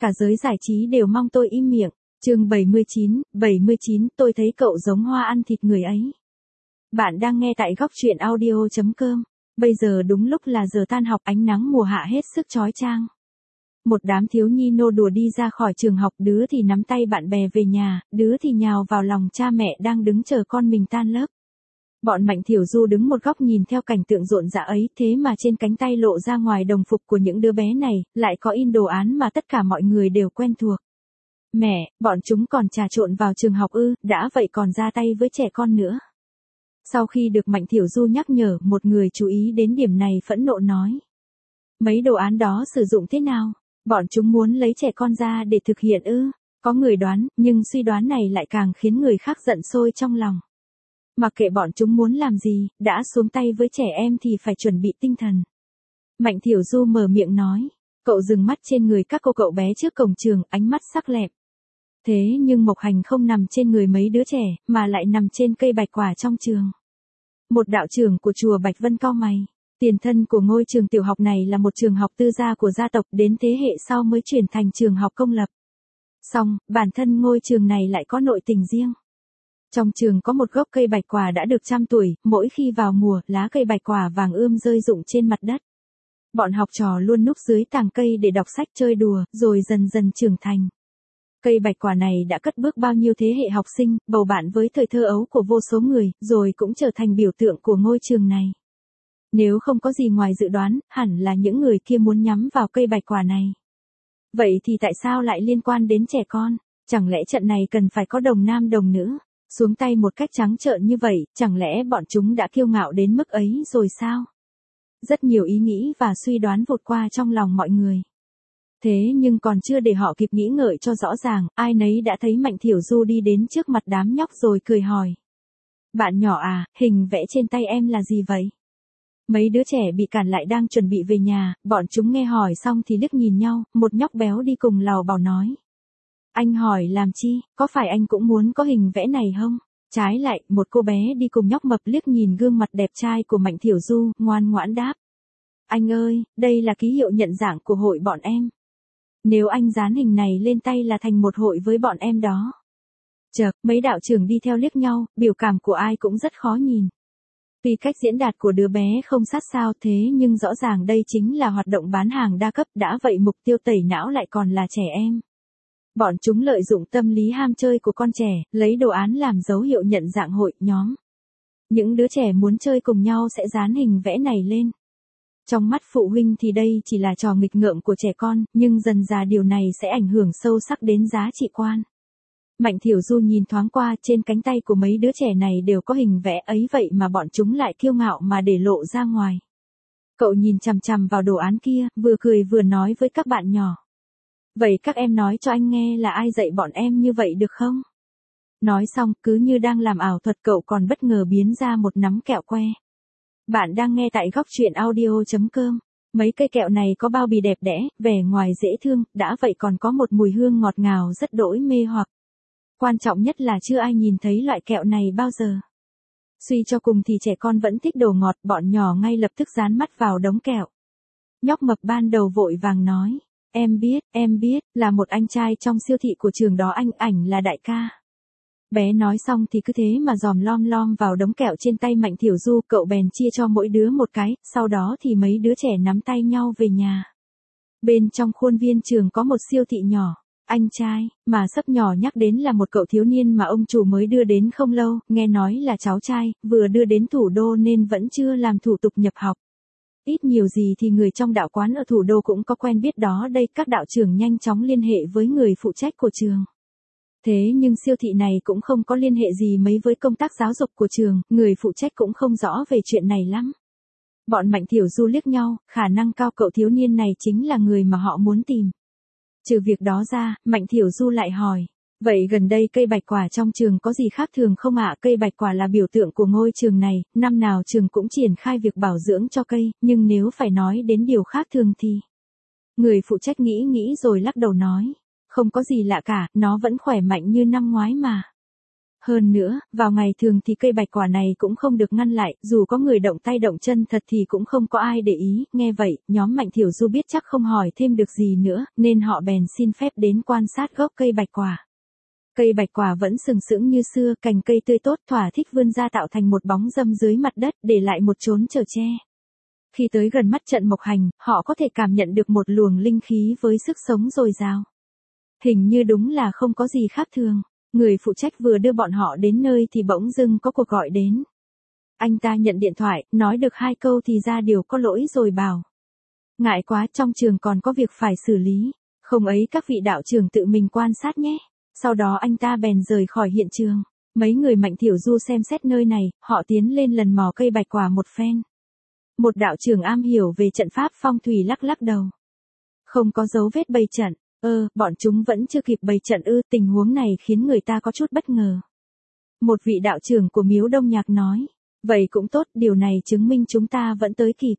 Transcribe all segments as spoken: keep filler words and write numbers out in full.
cả giới giải trí đều mong tôi im miệng. Chương bảy mươi chín, bảy mươi chín, tôi thấy cậu giống hoa ăn thịt người ấy. Bạn đang nghe tại góc truyện audio chấm com. Bây giờ đúng lúc là giờ tan học, ánh nắng mùa hạ hết sức chói chang. Một đám thiếu nhi nô đùa đi ra khỏi trường học, đứa thì nắm tay bạn bè về nhà, đứa thì nhào vào lòng cha mẹ đang đứng chờ con mình tan lớp. Bọn Mạnh Thiểu Du đứng một góc nhìn theo cảnh tượng rộn rã ấy, thế mà trên cánh tay lộ ra ngoài đồng phục của những đứa bé này, lại có in đồ án mà tất cả mọi người đều quen thuộc. Mẹ, bọn chúng còn trà trộn vào trường học ư, đã vậy còn ra tay với trẻ con nữa. Sau khi được Mạnh Thiểu Du nhắc nhở, một người chú ý đến điểm này phẫn nộ nói. Mấy đồ án đó sử dụng thế nào? Bọn chúng muốn lấy trẻ con ra để thực hiện ư? Có người đoán, nhưng suy đoán này lại càng khiến người khác giận sôi trong lòng. Mặc kệ bọn chúng muốn làm gì, đã xuống tay với trẻ em thì phải chuẩn bị tinh thần. Mạnh Thiểu Du mở miệng nói. Cậu dừng mắt trên người các cô cậu bé trước cổng trường, ánh mắt sắc lẹm. Thế nhưng Mộc Hành không nằm trên người mấy đứa trẻ, mà lại nằm trên cây bạch quả trong trường. Một đạo trưởng của chùa Bạch Vân cau mày. Tiền thân của ngôi trường tiểu học này là một trường học tư gia của gia tộc, đến thế hệ sau mới chuyển thành trường học công lập. Song, bản thân ngôi trường này lại có nội tình riêng. Trong trường có một gốc cây bạch quả đã được trăm tuổi, mỗi khi vào mùa, lá cây bạch quả vàng ươm rơi rụng trên mặt đất. Bọn học trò luôn núp dưới tàng cây để đọc sách chơi đùa, rồi dần dần trưởng thành. Cây bạch quả này đã cất bước bao nhiêu thế hệ học sinh, bầu bạn với thời thơ ấu của vô số người, rồi cũng trở thành biểu tượng của ngôi trường này. Nếu không có gì ngoài dự đoán, hẳn là những người kia muốn nhắm vào cây bạch quả này. Vậy thì tại sao lại liên quan đến trẻ con? Chẳng lẽ trận này cần phải có đồng nam đồng nữ? Xuống tay một cách trắng trợn như vậy, chẳng lẽ bọn chúng đã kiêu ngạo đến mức ấy rồi sao? Rất nhiều ý nghĩ và suy đoán vụt qua trong lòng mọi người. Thế nhưng còn chưa để họ kịp nghĩ ngợi cho rõ ràng, ai nấy đã thấy Mạnh Thiểu Du đi đến trước mặt đám nhóc rồi cười hỏi. Bạn nhỏ à, hình vẽ trên tay em là gì vậy? Mấy đứa trẻ bị cản lại đang chuẩn bị về nhà, bọn chúng nghe hỏi xong thì liếc nhìn nhau, một nhóc béo đi cùng lào bảo nói. Anh hỏi làm chi, có phải anh cũng muốn có hình vẽ này không? Trái lại, một cô bé đi cùng nhóc mập liếc nhìn gương mặt đẹp trai của Mạnh Thiểu Du, ngoan ngoãn đáp. Anh ơi, đây là ký hiệu nhận dạng của hội bọn em. Nếu anh dán hình này lên tay là thành một hội với bọn em đó. Chợt, mấy đạo trưởng đi theo liếc nhau, biểu cảm của ai cũng rất khó nhìn. Tuy cách diễn đạt của đứa bé không sát sao thế nhưng rõ ràng đây chính là hoạt động bán hàng đa cấp, đã vậy mục tiêu tẩy não lại còn là trẻ em. Bọn chúng lợi dụng tâm lý ham chơi của con trẻ, lấy đồ án làm dấu hiệu nhận dạng hội, nhóm. Những đứa trẻ muốn chơi cùng nhau sẽ dán hình vẽ này lên. Trong mắt phụ huynh thì đây chỉ là trò nghịch ngợm của trẻ con, nhưng dần dà điều này sẽ ảnh hưởng sâu sắc đến giá trị quan. Mạnh Thiểu Du nhìn thoáng qua, trên cánh tay của mấy đứa trẻ này đều có hình vẽ ấy, vậy mà bọn chúng lại kiêu ngạo mà để lộ ra ngoài. Cậu nhìn chằm chằm vào đồ án kia, vừa cười vừa nói với các bạn nhỏ. Vậy các em nói cho anh nghe là ai dạy bọn em như vậy được không? Nói xong, cứ như đang làm ảo thuật, cậu còn bất ngờ biến ra một nắm kẹo que. Bạn đang nghe tại góc truyện audio chấm com. Mấy cây kẹo này có bao bì đẹp đẽ, vẻ ngoài dễ thương, đã vậy còn có một mùi hương ngọt ngào rất đỗi mê hoặc. Quan trọng nhất là chưa ai nhìn thấy loại kẹo này bao giờ. Suy cho cùng thì trẻ con vẫn thích đồ ngọt, bọn nhỏ ngay lập tức dán mắt vào đống kẹo. Nhóc mập ban đầu vội vàng nói. Em biết, em biết, là một anh trai trong siêu thị của trường đó, anh ảnh là đại ca. Bé nói xong thì cứ thế mà dòm lom lom vào đống kẹo trên tay Mạnh Thiểu Du, cậu bèn chia cho mỗi đứa một cái, sau đó thì mấy đứa trẻ nắm tay nhau về nhà. Bên trong khuôn viên trường có một siêu thị nhỏ. Anh trai, mà sấp nhỏ nhắc đến là một cậu thiếu niên mà ông chủ mới đưa đến không lâu, nghe nói là cháu trai, vừa đưa đến thủ đô nên vẫn chưa làm thủ tục nhập học. Ít nhiều gì thì người trong đạo quán ở thủ đô cũng có quen biết đó đây, các đạo trưởng nhanh chóng liên hệ với người phụ trách của trường. Thế nhưng siêu thị này cũng không có liên hệ gì mấy với công tác giáo dục của trường, người phụ trách cũng không rõ về chuyện này lắm. Bọn Mạnh Thiểu Du liếc nhau, khả năng cao cậu thiếu niên này chính là người mà họ muốn tìm. Trừ việc đó ra, Mạnh Thiểu Du lại hỏi. Vậy gần đây cây bạch quả trong trường có gì khác thường không ạ? Cây bạch quả là biểu tượng của ngôi trường này, năm nào trường cũng triển khai việc bảo dưỡng cho cây, nhưng nếu phải nói đến điều khác thường thì... Người phụ trách nghĩ nghĩ rồi lắc đầu nói. Không có gì lạ cả, nó vẫn khỏe mạnh như năm ngoái mà. Hơn nữa, vào ngày thường thì cây bạch quả này cũng không được ngăn lại, dù có người động tay động chân thật thì cũng không có ai để ý, nghe vậy, nhóm Mạnh Thiểu Du biết chắc không hỏi thêm được gì nữa, nên họ bèn xin phép đến quan sát gốc cây bạch quả. Cây bạch quả vẫn sừng sững như xưa, cành cây tươi tốt thỏa thích vươn ra tạo thành một bóng râm dưới mặt đất, để lại một chốn chở che. Khi tới gần mắt trận mộc hành, họ có thể cảm nhận được một luồng linh khí với sức sống dồi dào. Hình như đúng là không có gì khác thường. Người phụ trách vừa đưa bọn họ đến nơi thì bỗng dưng có cuộc gọi đến. Anh ta nhận điện thoại, nói được hai câu thì ra điều có lỗi rồi bảo. Ngại quá, trong trường còn có việc phải xử lý. Không ấy các vị đạo trưởng tự mình quan sát nhé. Sau đó anh ta bèn rời khỏi hiện trường. Mấy người Mạnh Thiểu Du xem xét nơi này, họ tiến lên lần mò cây bạch quả một phen. Một đạo trưởng am hiểu về trận pháp phong thủy lắc lắc đầu. Không có dấu vết bày trận. Ơ, bọn chúng vẫn chưa kịp bày trận ư, tình huống này khiến người ta có chút bất ngờ. Một vị đạo trưởng của miếu Đông Nhạc nói. Vậy cũng tốt, điều này chứng minh chúng ta vẫn tới kịp.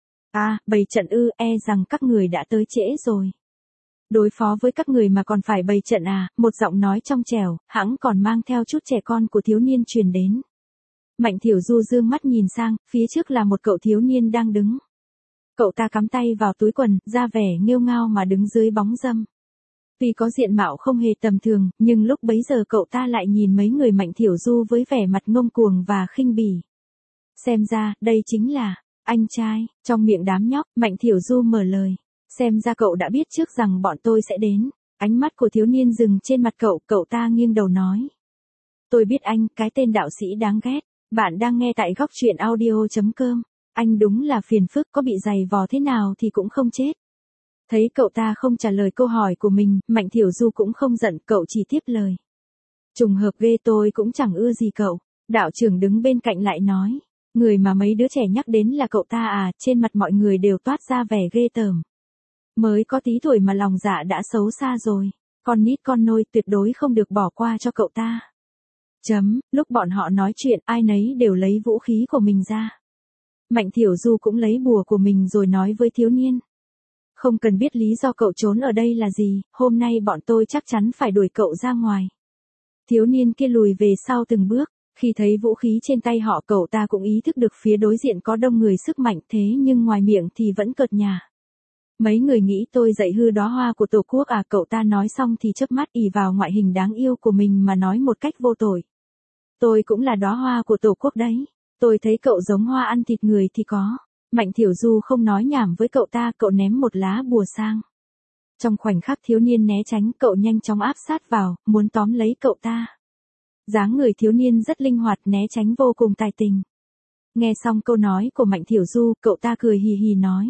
À, bày trận ư, e rằng các người đã tới trễ rồi. Đối phó với các người mà còn phải bày trận à, một giọng nói trong trẻo, hãng còn mang theo chút trẻ con của thiếu niên truyền đến. Mạnh Thiểu Du dương mắt nhìn sang, phía trước là một cậu thiếu niên đang đứng. Cậu ta cắm tay vào túi quần, ra vẻ nghêu ngao mà đứng dưới bóng râm. Tuy có diện mạo không hề tầm thường, nhưng lúc bấy giờ cậu ta lại nhìn mấy người Mạnh Thiểu Du với vẻ mặt ngông cuồng và khinh bỉ. Xem ra, đây chính là, anh trai, trong miệng đám nhóc, Mạnh Thiểu Du mở lời. Xem ra cậu đã biết trước rằng bọn tôi sẽ đến. Ánh mắt của thiếu niên dừng trên mặt cậu, cậu ta nghiêng đầu nói. Tôi biết anh, cái tên đạo sĩ đáng ghét. Bạn đang nghe tại góc truyện audio chấm com. Anh đúng là phiền phức, có bị giày vò thế nào thì cũng không chết. Thấy cậu ta không trả lời câu hỏi của mình, Mạnh Thiểu Du cũng không giận, cậu chỉ tiếp lời. Trùng hợp ghê, tôi cũng chẳng ưa gì cậu. Đạo trưởng đứng bên cạnh lại nói. Người mà mấy đứa trẻ nhắc đến là cậu ta à, trên mặt mọi người đều toát ra vẻ ghê tởm. Mới có tí tuổi mà lòng dạ đã xấu xa rồi. Con nít con nôi tuyệt đối không được bỏ qua cho cậu ta. Chấm, lúc bọn họ nói chuyện, ai nấy đều lấy vũ khí của mình ra. Mạnh Thiểu Du cũng lấy bùa của mình rồi nói với thiếu niên. Không cần biết lý do cậu trốn ở đây là gì, hôm nay bọn tôi chắc chắn phải đuổi cậu ra ngoài. Thiếu niên kia lùi về sau từng bước, khi thấy vũ khí trên tay họ cậu ta cũng ý thức được phía đối diện có đông người sức mạnh thế nhưng ngoài miệng thì vẫn cợt nhả. Mấy người nghĩ tôi dạy hư đóa hoa của Tổ quốc à, cậu ta nói xong thì chớp mắt ì vào ngoại hình đáng yêu của mình mà nói một cách vô tội. Tôi cũng là đóa hoa của Tổ quốc đấy. Tôi thấy cậu giống hoa ăn thịt người thì có. Mạnh Thiểu Du không nói nhảm với cậu ta, cậu ném một lá bùa sang. Trong khoảnh khắc thiếu niên né tránh, cậu nhanh chóng áp sát vào, muốn tóm lấy cậu ta. Dáng người thiếu niên rất linh hoạt, né tránh vô cùng tài tình. Nghe xong câu nói của Mạnh Thiểu Du, cậu ta cười hì hì nói.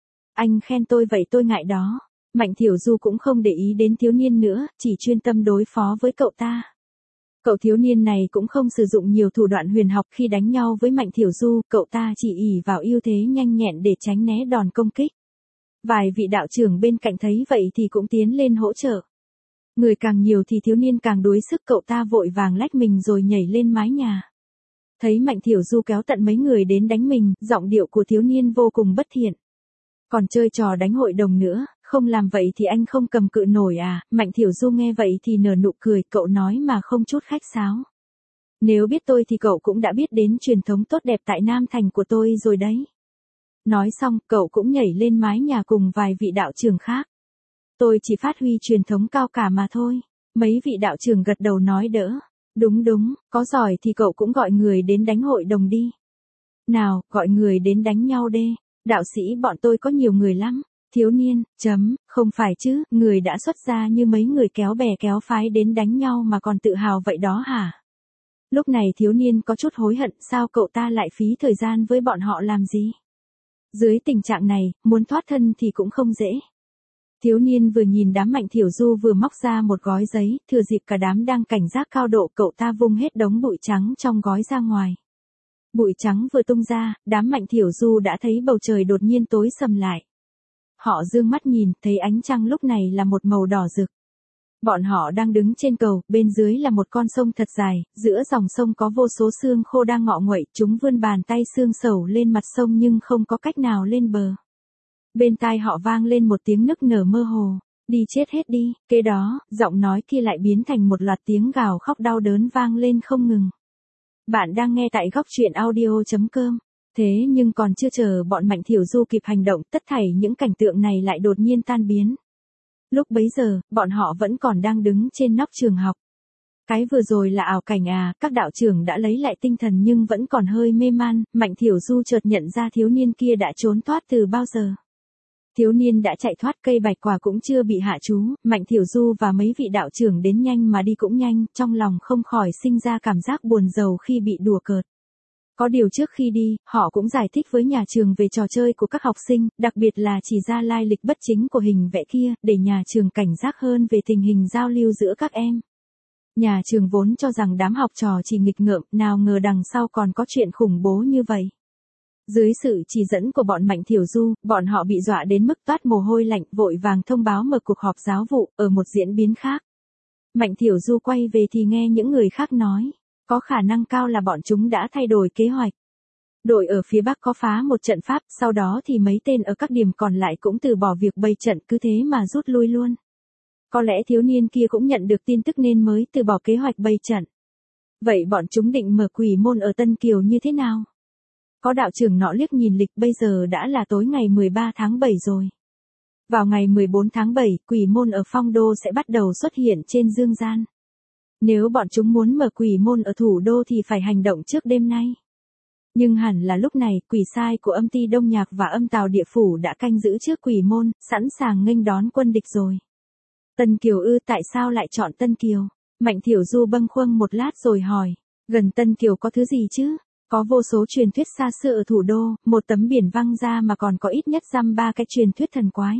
Anh khen tôi vậy tôi ngại đó. Mạnh Thiểu Du cũng không để ý đến thiếu niên nữa, chỉ chuyên tâm đối phó với cậu ta. Cậu thiếu niên này cũng không sử dụng nhiều thủ đoạn huyền học khi đánh nhau với Mạnh Thiểu Du, cậu ta chỉ ỷ vào ưu thế nhanh nhẹn để tránh né đòn công kích. Vài vị đạo trưởng bên cạnh thấy vậy thì cũng tiến lên hỗ trợ. Người càng nhiều thì thiếu niên càng đuối sức, cậu ta vội vàng lách mình rồi nhảy lên mái nhà. Thấy Mạnh Thiểu Du kéo tận mấy người đến đánh mình, giọng điệu của thiếu niên vô cùng bất thiện. Còn chơi trò đánh hội đồng nữa, không làm vậy thì anh không cầm cự nổi à, Mạnh Thiểu Du nghe vậy thì nở nụ cười, cậu nói mà không chút khách sáo. Nếu biết tôi thì cậu cũng đã biết đến truyền thống tốt đẹp tại Nam Thành của tôi rồi đấy. Nói xong, cậu cũng nhảy lên mái nhà cùng vài vị đạo trưởng khác. Tôi chỉ phát huy truyền thống cao cả mà thôi. Mấy vị đạo trưởng gật đầu nói đỡ. Đúng đúng, có giỏi thì cậu cũng gọi người đến đánh hội đồng đi. Nào, gọi người đến đánh nhau đê. Đạo sĩ bọn tôi có nhiều người lắm. Thiếu niên, chấm, không phải chứ, người đã xuất gia như mấy người kéo bè kéo phái đến đánh nhau mà còn tự hào vậy đó hả? Lúc này thiếu niên có chút hối hận, sao cậu ta lại phí thời gian với bọn họ làm gì? Dưới tình trạng này, muốn thoát thân thì cũng không dễ. Thiếu niên vừa nhìn đám Mạnh Thiểu Du vừa móc ra một gói giấy, thừa dịp cả đám đang cảnh giác cao độ, cậu ta vung hết đống bụi trắng trong gói ra ngoài. Bụi trắng vừa tung ra, đám Mạnh Thiểu Du đã thấy bầu trời đột nhiên tối sầm lại. Họ dương mắt nhìn, thấy ánh trăng lúc này là một màu đỏ rực. Bọn họ đang đứng trên cầu, bên dưới là một con sông thật dài, giữa dòng sông có vô số xương khô đang ngọ nguậy, chúng vươn bàn tay xương sầu lên mặt sông nhưng không có cách nào lên bờ. Bên tai họ vang lên một tiếng nức nở mơ hồ. Đi chết hết đi, kế đó, giọng nói kia lại biến thành một loạt tiếng gào khóc đau đớn vang lên không ngừng. Bạn đang nghe tại góc truyện audio.com. Thế nhưng còn chưa chờ bọn Mạnh Thiểu Du kịp hành động, tất thảy những cảnh tượng này lại đột nhiên tan biến. Lúc bấy giờ, bọn họ vẫn còn đang đứng trên nóc trường học. Cái vừa rồi là ảo cảnh à, các đạo trưởng đã lấy lại tinh thần nhưng vẫn còn hơi mê man, Mạnh Thiểu Du chợt nhận ra thiếu niên kia đã trốn thoát từ bao giờ. Thiếu niên đã chạy thoát, cây bạch quả cũng chưa bị hạ chú, Mạnh Thiểu Du và mấy vị đạo trưởng đến nhanh mà đi cũng nhanh, trong lòng không khỏi sinh ra cảm giác buồn rầu khi bị đùa cợt. Có điều trước khi đi, họ cũng giải thích với nhà trường về trò chơi của các học sinh, đặc biệt là chỉ ra lai lịch bất chính của hình vẽ kia, để nhà trường cảnh giác hơn về tình hình giao lưu giữa các em. Nhà trường vốn cho rằng đám học trò chỉ nghịch ngợm, nào ngờ đằng sau còn có chuyện khủng bố như vậy. Dưới sự chỉ dẫn của bọn Mạnh Thiểu Du, bọn họ bị dọa đến mức toát mồ hôi lạnh, vội vàng thông báo mở cuộc họp giáo vụ. Ở một diễn biến khác, Mạnh Thiểu Du quay về thì nghe những người khác nói, có khả năng cao là bọn chúng đã thay đổi kế hoạch. Đội ở phía Bắc có phá một trận pháp, sau đó thì mấy tên ở các điểm còn lại cũng từ bỏ việc bày trận, cứ thế mà rút lui luôn. Có lẽ thiếu niên kia cũng nhận được tin tức nên mới từ bỏ kế hoạch bày trận. Vậy bọn chúng định mở quỷ môn ở Tân Kiều như thế nào? Có đạo trưởng nọ liếc nhìn lịch, bây giờ đã là tối ngày mười ba tháng bảy rồi. Vào ngày mười bốn tháng bảy, quỷ môn ở Phong Đô sẽ bắt đầu xuất hiện trên dương gian. Nếu bọn chúng muốn mở quỷ môn ở thủ đô thì phải hành động trước đêm nay. Nhưng hẳn là lúc này, quỷ sai của âm ty Đông Nhạc và âm tào địa phủ đã canh giữ trước quỷ môn, sẵn sàng nghênh đón quân địch rồi. Tân Kiều ư, tại sao lại chọn Tân Kiều? Mạnh Thiểu Du bâng khuâng một lát rồi hỏi, gần Tân Kiều có thứ gì chứ? Có vô số truyền thuyết xa xưa ở thủ đô, một tấm biển văng ra mà còn có ít nhất dăm ba cái truyền thuyết thần quái.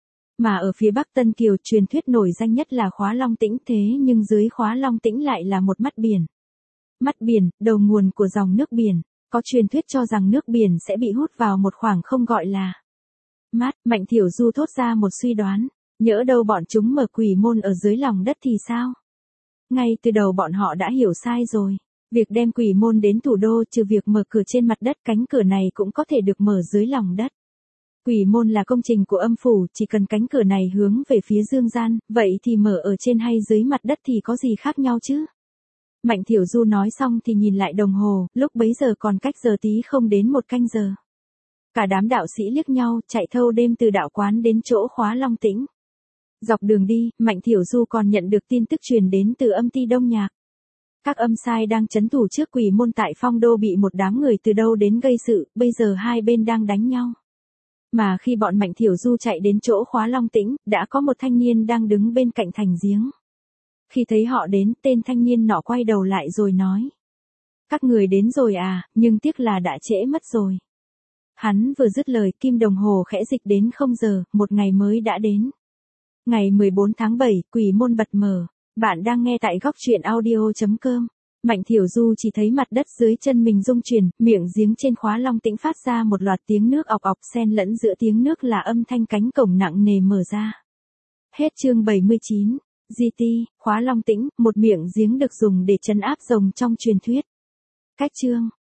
Mà ở phía Bắc Tân Kiều, truyền thuyết nổi danh nhất là Khóa Long Tĩnh, thế nhưng dưới Khóa Long Tĩnh lại là một mắt biển. Mắt biển, đầu nguồn của dòng nước biển, có truyền thuyết cho rằng nước biển sẽ bị hút vào một khoảng không gọi là mát. Mạnh Thiểu Du thốt ra một suy đoán, nhỡ đâu bọn chúng mở quỷ môn ở dưới lòng đất thì sao? Ngay từ đầu bọn họ đã hiểu sai rồi. Việc đem quỷ môn đến thủ đô, trừ việc mở cửa trên mặt đất, cánh cửa này cũng có thể được mở dưới lòng đất. Quỷ môn là công trình của âm phủ, chỉ cần cánh cửa này hướng về phía dương gian, vậy thì mở ở trên hay dưới mặt đất thì có gì khác nhau chứ? Mạnh Thiểu Du nói xong thì nhìn lại đồng hồ, lúc bấy giờ còn cách giờ tí không đến một canh giờ. Cả đám đạo sĩ liếc nhau, chạy thâu đêm từ đạo quán đến chỗ Khóa Long Tĩnh. Dọc đường đi, Mạnh Thiểu Du còn nhận được tin tức truyền đến từ âm ty Đông Nhạc. Các âm sai đang trấn thủ trước quỷ môn tại Phong Đô bị một đám người từ đâu đến gây sự, bây giờ hai bên đang đánh nhau. Mà khi bọn Mạnh Thiểu Du chạy đến chỗ Khóa Long Tĩnh, đã có một thanh niên đang đứng bên cạnh thành giếng. Khi thấy họ đến, tên thanh niên nọ quay đầu lại rồi nói, các người đến rồi à, nhưng tiếc là đã trễ mất rồi. Hắn vừa dứt lời, kim đồng hồ khẽ dịch đến không giờ, một ngày mới đã đến. Ngày mười bốn tháng bảy, quỷ môn bật mở. Bạn đang nghe tại góc truyện audio.com. Mạnh Thiểu Du chỉ thấy mặt đất dưới chân mình rung chuyển, miệng giếng trên Khóa Long Tĩnh phát ra một loạt tiếng nước ọc ọc, xen lẫn giữa tiếng nước là âm thanh cánh cổng nặng nề mở ra. Hết chương bảy mươi chín. giê tê, Khóa Long Tĩnh, một miệng giếng được dùng để trấn áp rồng trong truyền thuyết. Cách chương.